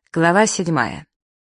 Глава 7.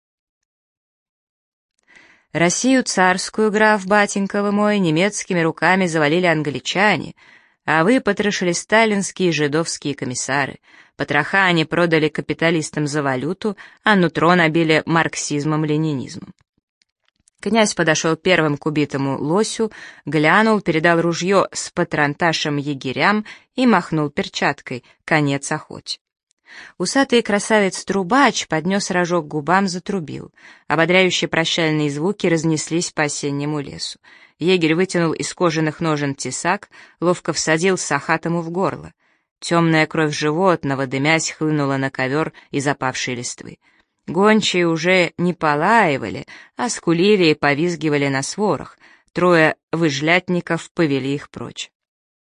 Россию царскую, граф, батенька вы мой, немецкими руками завалили англичане, а вы потрошили сталинские и жидовские комиссары. Потроха они продали капиталистам за валюту, а нутро набили марксизмом-ленинизмом. Князь подошел первым к убитому лосю, глянул, передал ружье с патронташем егерям и махнул перчаткой: конец охоте. Усатый красавец-трубач поднес рожок к губам, затрубил. Ободряющие прощальные звуки разнеслись по осеннему лесу. Егерь вытянул из кожаных ножен тесак, ловко всадил сахатому в горло. Темная кровь животного, дымясь, хлынула на ковер из опавшей листвы. Гончие уже не полаивали, а скулили и повизгивали на сворах. Трое выжлятников повели их прочь.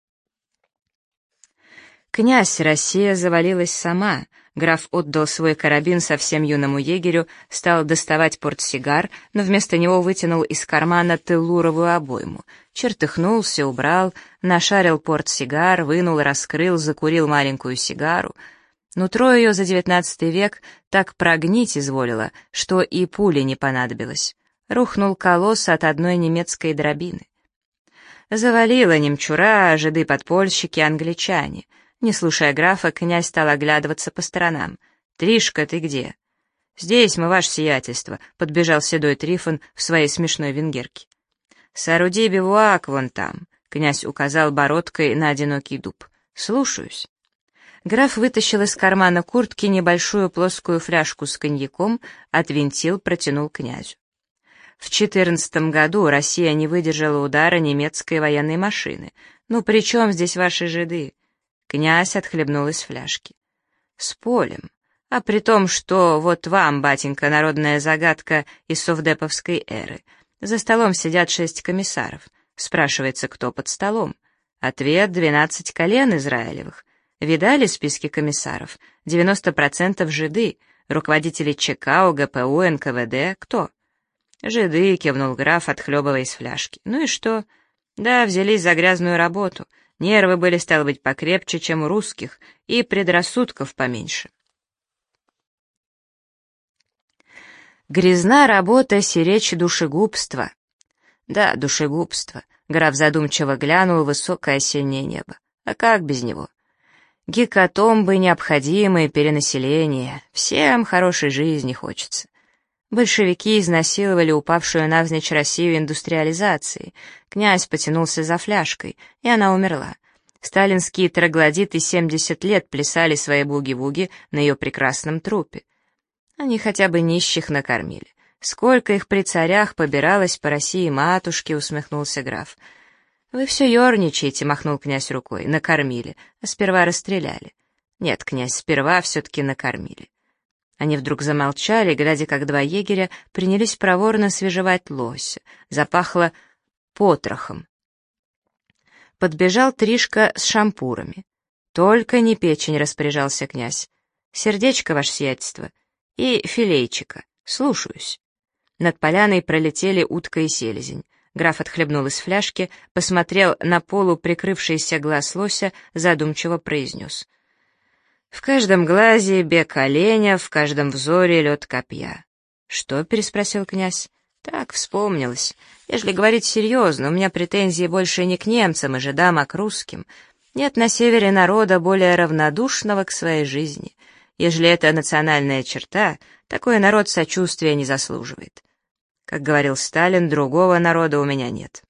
Князь, Россия завалилась сама. Граф отдал свой карабин совсем юному егерю, стал доставать портсигар, но вместо него вытянул из кармана теллуровую обойму. Чертыхнулся, убрал, нашарил портсигар, вынул, раскрыл, закурил маленькую сигару. Нутро ее за 19 век так прогнить изволило, что и пули не понадобилось. Рухнул колосс от одной немецкой дробины. Завалило немчура, жиды-подпольщики, англичане. Не слушая графа, князь стал оглядываться по сторонам. «Тришка, ты где?» «Здесь мы, ваше сиятельство», — подбежал седой Трифон в своей смешной венгерке. «Сооруди бивуак вон там», — князь указал бородкой на одинокий дуб. «Слушаюсь». Граф вытащил из кармана куртки небольшую плоскую фляжку с коньяком, отвинтил, протянул князю. В 14 году Россия не выдержала удара немецкой военной машины. «Ну при чем здесь ваши жиды?» Князь отхлебнул из фляжки. «С полем. А при том, что вот вам, батенька, народная загадка из совдеповской эры. За столом сидят 6 комиссаров. Спрашивается, кто под столом. Ответ — 12 колен израилевых. Видали списки комиссаров? 90% жиды. Руководители ЧК, ОГПУ, НКВД. Кто?» «Жиды», — кивнул граф, отхлебывая из фляжки. «Ну и что?» «Да, взялись за грязную работу. Нервы были, стало быть, покрепче, чем у русских, и предрассудков поменьше». Грязна работа сиречь душегубства. Да, душегубство. Граф задумчиво глянул в высокое осеннее небо. А как без него? Гекатомбы необходимые, перенаселение. Всем хорошей жизни хочется. Большевики изнасиловали упавшую навзничь Россию индустриализации. Князь потянулся за фляжкой, и она умерла. Сталинские троглодиты 70 лет плясали свои буги-вуги на ее прекрасном трупе. Они хотя бы нищих накормили. Сколько их при царях побиралось по России матушки, усмехнулся граф. «Вы все ерничаете», — махнул князь рукой. «Накормили, а сперва расстреляли». «Нет, князь, сперва все-таки накормили». Они вдруг замолчали, глядя, как два егеря принялись проворно свежевать лося. Запахло потрохом. Подбежал Тришка с шампурами. «Только не печень», — распоряжался князь. «Сердечко, ваше сиятельство, и филейчика. Слушаюсь». Над поляной пролетели утка и селезень. Граф отхлебнул из фляжки, посмотрел на полу прикрывшийся глаз лося, задумчиво произнес: «В каждом глазе бег оленя, в каждом взоре лед копья». «Что?» — переспросил князь. «Так, вспомнилось. Ежели говорить серьезно, у меня претензии больше не к немцам и жидам, а к русским. Нет на севере народа более равнодушного к своей жизни. Ежели это национальная черта, такой народ сочувствия не заслуживает. Как говорил Сталин, другого народа у меня нет».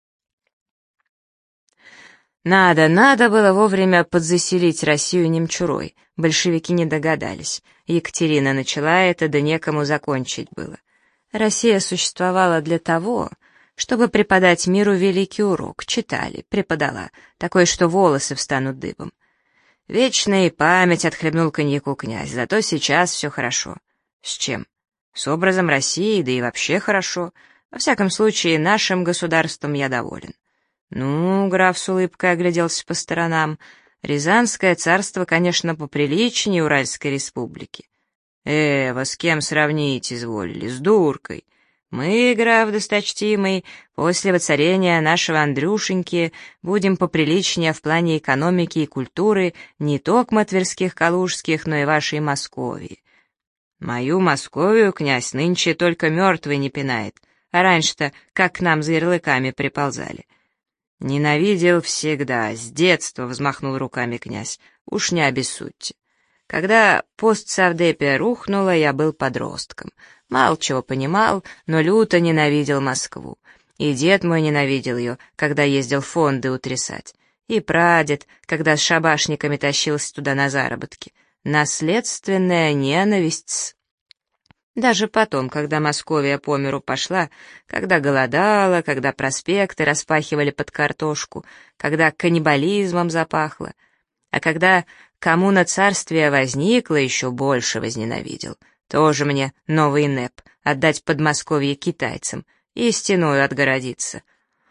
Надо было вовремя подзаселить Россию немчурой. Большевики не догадались. Екатерина начала это, да некому закончить было. Россия существовала для того, чтобы преподать миру великий урок. Читали, преподала, такой, что волосы встанут дыбом. «Вечная память», — отхлебнул коньяку князь, — «зато сейчас все хорошо». «С чем?» «С образом России, да и вообще хорошо. Во всяком случае, нашим государством я доволен». «Ну, — граф с улыбкой огляделся по сторонам, — Рязанское царство, конечно, поприличнее Уральской республики». Вас с кем сравнить изволили? С дуркой. Мы, граф досточтимый, после воцарения нашего Андрюшеньки будем поприличнее в плане экономики и культуры не токмо тверских, калужских, но и вашей Московии». Мою Московию князь нынче только мертвый не пинает, а раньше-то как к нам за ярлыками приползали. Ненавидел всегда, с детства, взмахнул руками князь, уж не обессудьте. Когда постсовдепия рухнула, я был подростком. Мало чего понимал, но люто ненавидел Москву. И дед мой ненавидел ее, когда ездил фонды утрясать. И прадед, когда с шабашниками тащился туда на заработки. Наследственная ненависть. Даже потом, когда Московия по миру пошла, когда голодала, когда проспекты распахивали под картошку, когда каннибализмом запахло, а когда коммуна царствия возникла, еще больше возненавидел. Тоже мне новый НЭП, отдать Подмосковье китайцам и стеною отгородиться.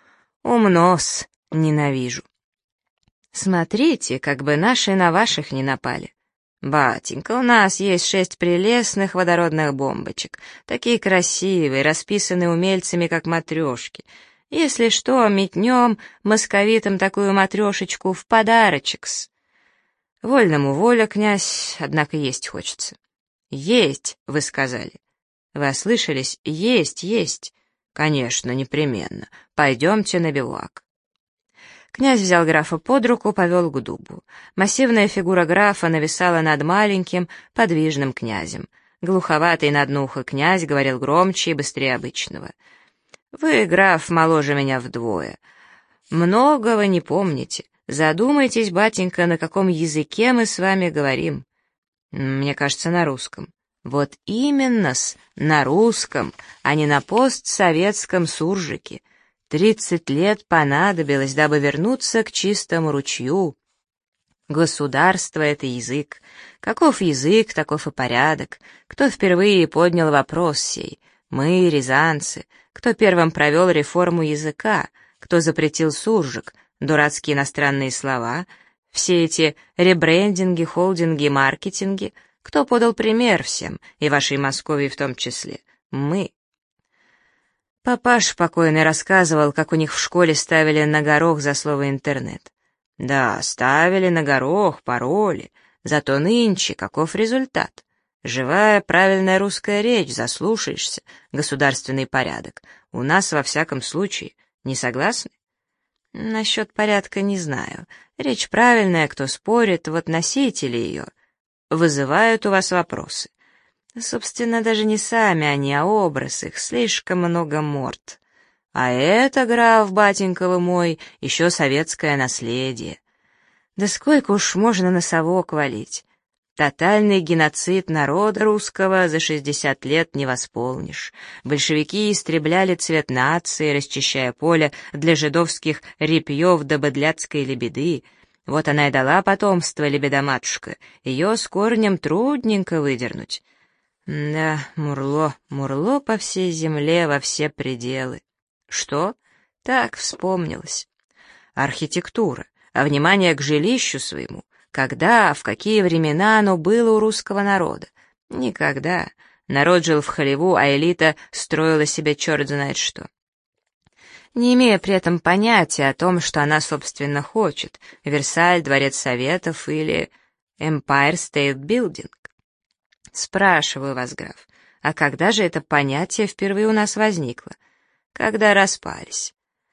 Умно-с, ненавижу. Смотрите, как бы наши на ваших не напали. «Батенька, у нас есть 6 прелестных водородных бомбочек, такие красивые, расписанные умельцами, как матрешки. Если что, метнем московитам такую матрешечку в подарочек-с». Вольному воля, князь, однако есть хочется. «Есть», — вы сказали. Вы ослышались? Есть, есть. Конечно, непременно. Пойдемте на бивуак. Князь взял графа под руку, повел к дубу. Массивная фигура графа нависала над маленьким, подвижным князем. Глуховатый на одно ухо князь говорил громче и быстрее обычного. «Вы, граф, моложе меня вдвое. Многого не помните. Задумайтесь, батенька, на каком языке мы с вами говорим». «Мне кажется, на русском». «Вот именно-с, на русском, а не на постсоветском суржике. 30 лет понадобилось, дабы вернуться к чистому ручью. Государство — это язык. Каков язык, таков и порядок. Кто впервые поднял вопрос сей? Мы, рязанцы. Кто первым провел реформу языка? Кто запретил суржик? Дурацкие иностранные слова? Все эти ребрендинги, холдинги, маркетинги? Кто подал пример всем, и вашей Москве в том числе? Мы. Папаш покойный рассказывал, как у них в школе ставили на горох за слово «интернет». Да, ставили на горох, пароли. Зато нынче каков результат? Живая, правильная русская речь, заслушаешься, государственный порядок. У нас, во всяком случае, не согласны? Насчет порядка не знаю. Речь правильная, кто спорит, вот носители ее. Вызывают у вас вопросы. Собственно, даже не сами они, а образ их, слишком много морд. А это, граф, батенька вы мой, еще советское наследие. Да сколько уж можно на совок валить? Тотальный геноцид народа русского за 60 лет не восполнишь. Большевики истребляли цвет нации, расчищая поле для жидовских репьев да быдляцкой лебеды. Вот она и дала потомство, лебеда-матушка. Ее с корнем трудненько выдернуть. Да, Мурло, Мурло по всей земле, во все пределы. Что? Так вспомнилось. Архитектура, а внимание к жилищу своему. Когда, в какие времена оно было у русского народа? Никогда. Народ жил в хлеву, а элита строила себе черт знает что. Не имея при этом понятия о том, что она, собственно, хочет. Версаль, Дворец Советов или Empire State Building. Спрашиваю вас, граф, а когда же это понятие впервые у нас возникло? Когда распались.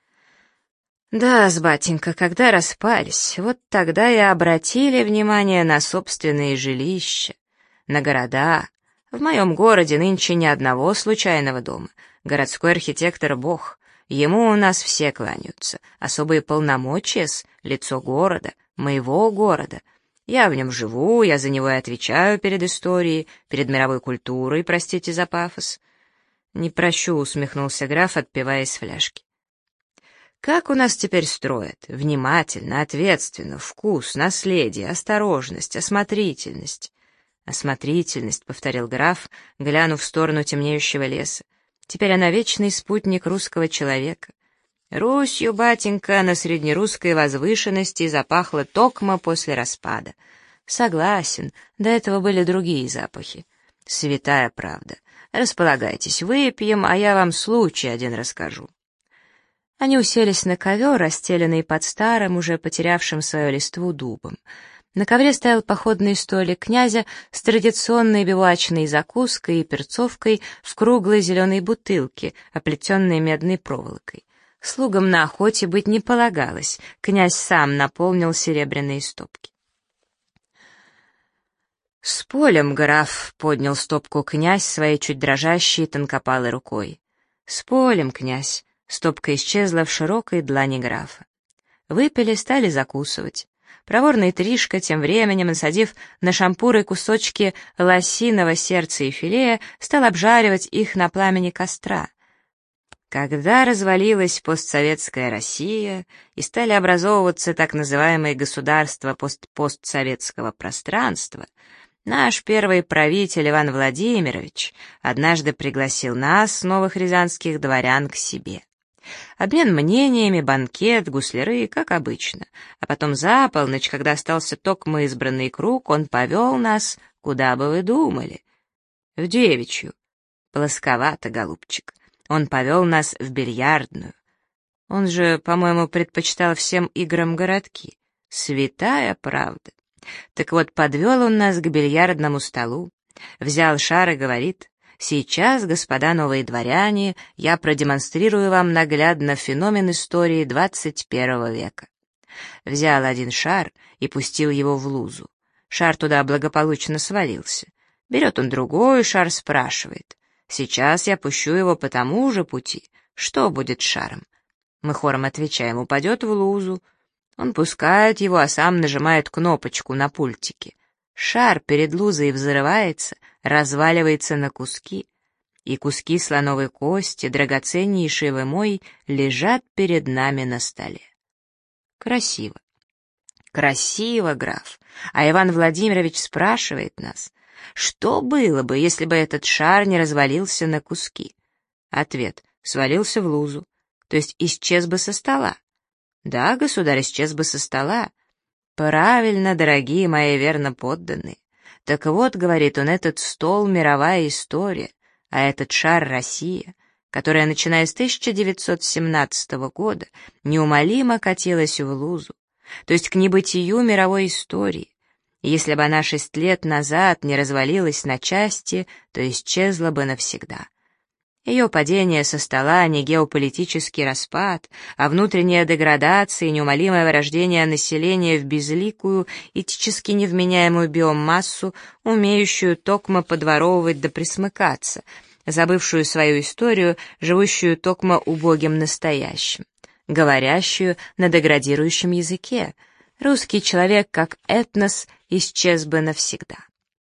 Да, батенька, когда распались, вот тогда и обратили внимание на собственные жилища, на города. В моем городе нынче ни одного случайного дома. Городской архитектор — бог. Ему у нас все кланяются. Особые полномочия — лицо города, моего города. Я в нем живу, я за него и отвечаю перед историей, перед мировой культурой, простите за пафос. Не прощу, усмехнулся граф, отпивая из фляжки. Как у нас теперь строят? Внимательно, ответственно, вкус, наследие, осторожность, осмотрительность. Осмотрительность, повторил граф, глянув в сторону темнеющего леса. Теперь она вечный спутник русского человека. Русью, батенька, на среднерусской возвышенности запахло токмо после распада. Согласен, до этого были другие запахи. Святая правда. Располагайтесь, выпьем, а я вам случай один расскажу. Они уселись на ковер, расстеленный под старым, уже потерявшим свою листву дубом. На ковре стоял походный столик князя с традиционной бивуачной закуской и перцовкой в круглой зеленой бутылке, оплетенной медной проволокой. Слугам на охоте быть не полагалось, князь сам наполнил серебряные стопки. «С полем, граф!» — поднял стопку князь своей чуть дрожащей тонкопалой рукой. «С полем, князь!» — стопка исчезла в широкой длани графа. Выпили, стали закусывать. Проворный Тришка, тем временем, насадив на шампуры кусочки лосиного сердца и филея, стал обжаривать их на пламени костра. Когда развалилась постсоветская Россия и стали образовываться так называемые государства постсоветского пространства, наш первый правитель Иван Владимирович однажды пригласил нас, новых рязанских дворян, к себе. Обмен мнениями, банкет, гусляры, как обычно. А потом за полночь, когда остался токмо избранный круг, он повел нас, куда бы вы думали? В девичью. Плосковато, голубчик. Он повел нас в бильярдную. Он же, по-моему, предпочитал всем играм городки. Святая правда. Так вот, подвел он нас к бильярдному столу, взял шар и говорит: «Сейчас, господа новые дворяне, я продемонстрирую вам наглядно феномен истории 21 века». Взял один шар и пустил его в лузу. Шар туда благополучно свалился. Берет он другой шар, спрашивает: «Сейчас я пущу его по тому же пути. Что будет с шаром?» Мы хором отвечаем: «Упадет в лузу». Он пускает его, а сам нажимает кнопочку на пультике. Шар перед лузой взрывается, разваливается на куски, и куски слоновой кости, драгоценнейшие вы мой, лежат перед нами на столе. Красиво. Красиво, граф. А Иван Владимирович спрашивает нас: что было бы, если бы этот шар не развалился на куски? Ответ: свалился в лузу, то есть исчез бы со стола. Да, государь, исчез бы со стола. Правильно, дорогие мои верно подданные. Так вот, говорит он, этот стол — мировая история, а этот шар — Россия, которая, начиная с 1917 года, неумолимо катилась в лузу, то есть к небытию мировой истории. И если бы она 6 лет назад не развалилась на части, то исчезла бы навсегда. Ее падение со стола не геополитический распад, а внутренняя деградация и неумолимое вырождение населения в безликую, этически невменяемую биомассу, умеющую токмо подворовывать да присмыкаться, забывшую свою историю, живущую токмо убогим настоящим, говорящую на деградирующем языке. Русский человек, как этнос, исчез бы навсегда.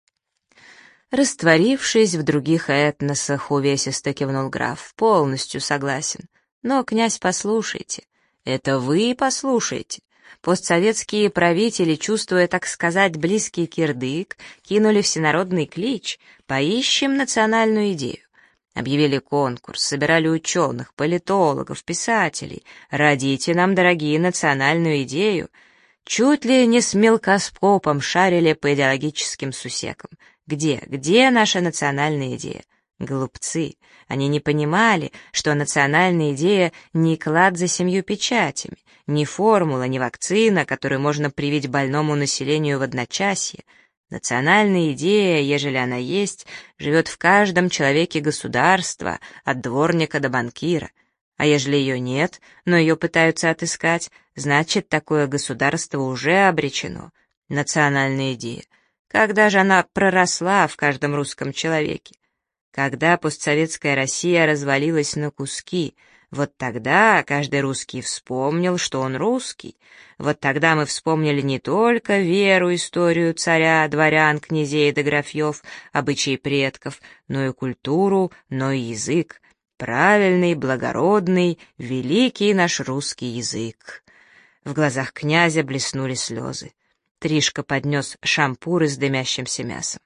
Растворившись в других этносах, увесисто кивнул граф, полностью согласен. Но, князь, послушайте, это вы послушайте. Постсоветские правители, чувствуя, так сказать, близкий кирдык, кинули всенародный клич: «Поищем национальную идею». Объявили конкурс, собирали ученых, политологов, писателей. «Родите нам, дорогие, национальную идею». Чуть ли не с мелкоскопом шарили по идеологическим сусекам. Где наша национальная идея? Глупцы. Они не понимали, что национальная идея не клад за 7 печатями, не формула, не вакцина, которую можно привить больному населению в одночасье. Национальная идея, ежели она есть, живет в каждом человеке государства, от дворника до банкира. А ежели ее нет, но ее пытаются отыскать, значит, такое государство уже обречено. Национальная идея. Когда же она проросла в каждом русском человеке? Когда постсоветская Россия развалилась на куски, вот тогда каждый русский вспомнил, что он русский. Вот тогда мы вспомнили не только веру, историю царя, дворян, князей да графьев, обычаи предков, но и культуру, но и язык. Правильный, благородный, великий наш русский язык. В глазах князя блеснули слезы. Тришка поднес шампуры с дымящимся мясом.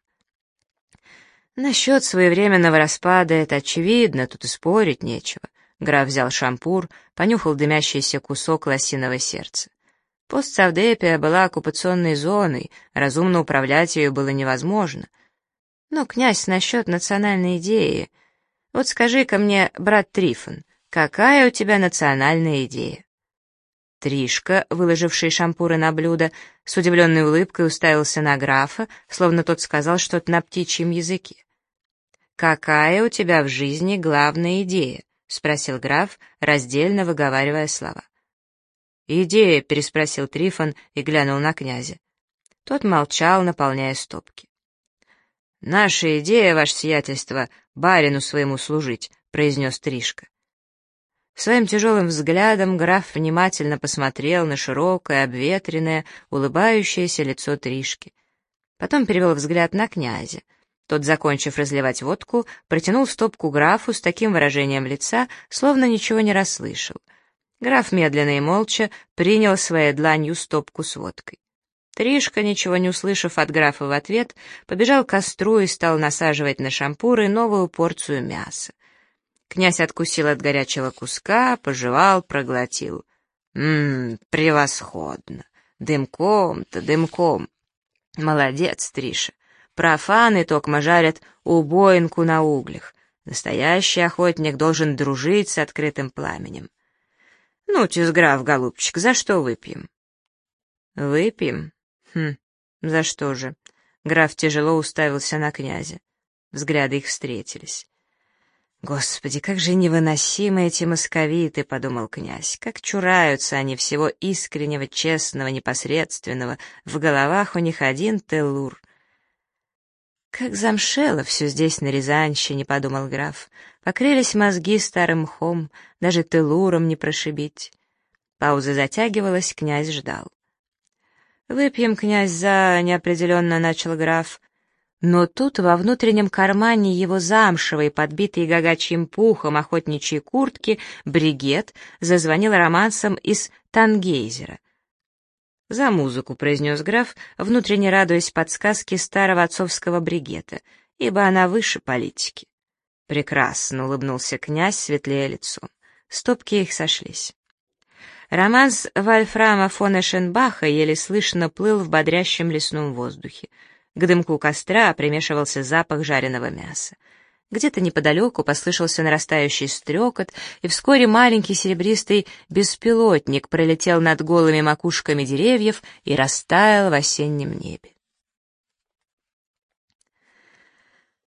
Насчет своевременного распада это очевидно, тут и спорить нечего. Граф взял шампур, понюхал дымящийся кусок лосиного сердца. Постсавдепия была оккупационной зоной, разумно управлять ею было невозможно. Но, князь, насчет национальной идеи... Вот скажи-ка мне, брат Трифон, какая у тебя национальная идея? Тришка, выложивший шампуры на блюдо, с удивленной улыбкой уставился на графа, словно тот сказал что-то на птичьем языке. «Какая у тебя в жизни главная идея?» — спросил граф, раздельно выговаривая слова. «Идея?» — переспросил Трифон и глянул на князя. Тот молчал, наполняя стопки. «Наша идея, ваше сиятельство, барину своему служить», — произнес Тришка. Своим тяжелым взглядом граф внимательно посмотрел на широкое, обветренное, улыбающееся лицо Тришки. Потом перевел взгляд на князя. Тот, закончив разливать водку, протянул стопку графу с таким выражением лица, словно ничего не расслышал. Граф медленно и молча принял своей дланью стопку с водкой. Тришка, ничего не услышав от графа в ответ, побежал к костру и стал насаживать на шампуры новую порцию мяса. Князь откусил от горячего куска, пожевал, проглотил. Превосходно! Дымком-то, дымком! Молодец, Триша! Профаны токмо жарят убоинку на углях. Настоящий охотник должен дружить с открытым пламенем. Ну-тис, граф, голубчик, за что выпьем? Выпьем? За что же? Граф тяжело уставился на князя. Взгляды их встретились. «Господи, как же невыносимы эти московиты», — подумал князь, «как чураются они всего искреннего, честного, непосредственного, в головах у них один Теллур». «Как замшело все здесь, на Рязанщине», — подумал граф, «покрылись мозги старым мхом, даже Теллуром не прошибить». Пауза затягивалась, князь ждал. «Выпьем, князь, за...» — неопределенно начал граф. Но тут во внутреннем кармане его замшевой, подбитой гагачьим пухом охотничьей куртки, бригет зазвонил романсом из Тангейзера. «За музыку», — произнес граф, внутренне радуясь подсказке старого отцовского бригета, ибо она выше политики. «Прекрасно», — улыбнулся князь, светлея лицом. Стопки их сошлись. Романс Вольфрама фон Эшенбаха еле слышно плыл в бодрящем лесном воздухе. К дымку костра примешивался запах жареного мяса. Где-то неподалеку послышался нарастающий стрекот, и вскоре маленький серебристый беспилотник пролетел над голыми макушками деревьев и растаял в осеннем небе.